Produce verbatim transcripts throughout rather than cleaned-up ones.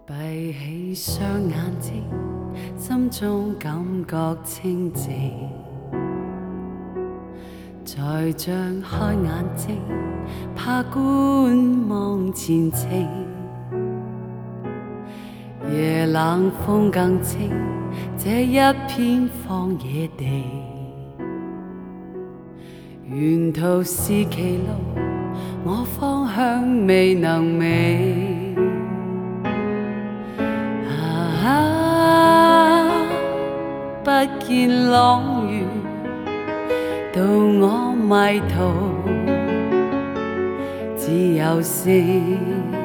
闭起雙眼睛，心中感覺清靜。再張開眼睛，怕觀望前程。夜冷風更清，這一片荒野地。沿途是歧路，我方向未能明。啊，不見朗月，到我迷途，只有星。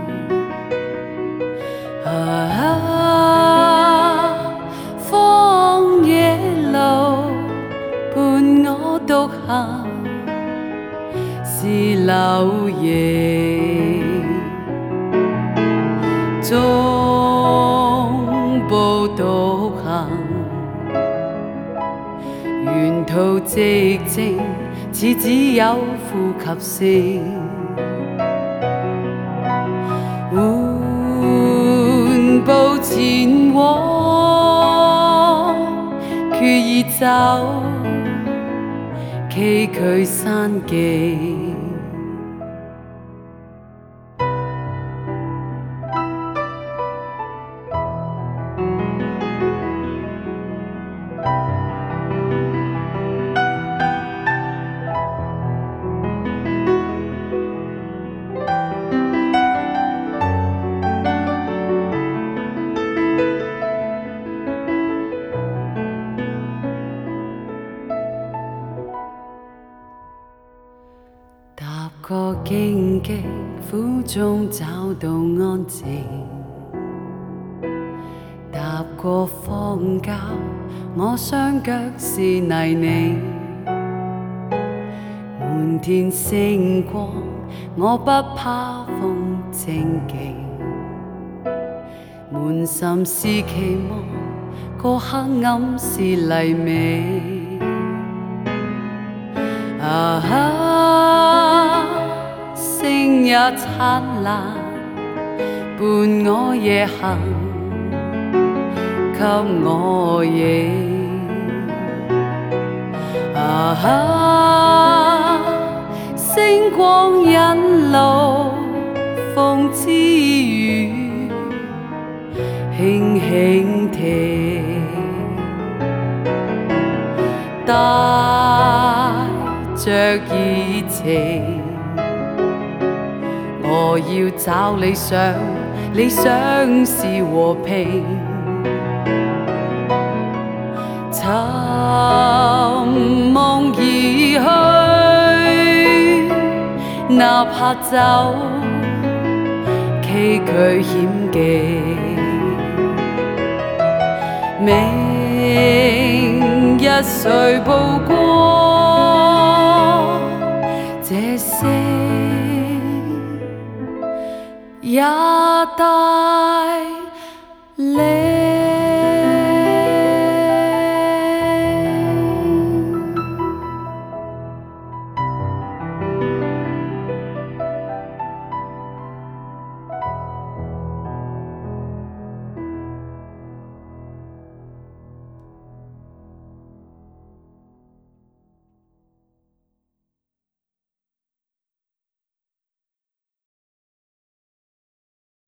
啊，荒野路伴我獨行，是留影。中步獨行，沿途寂靜，似只有呼吸聲。緩步前往，決意走崎嶇山徑。踏過荊棘，苦中找到安靜；踏過荒郊，我雙腳是泥濘。滿天星光，我不怕風正勁。滿心是期望，過黑暗是黎明。啊哈，星也燦爛，伴我夜行，給我影。啊哈，星光引路，風之雨，輕輕聽。帶着熱情，我要找理想，理想是和平。尋夢而去，哪怕走崎嶇險徑。明日誰曝光這星，也帶領。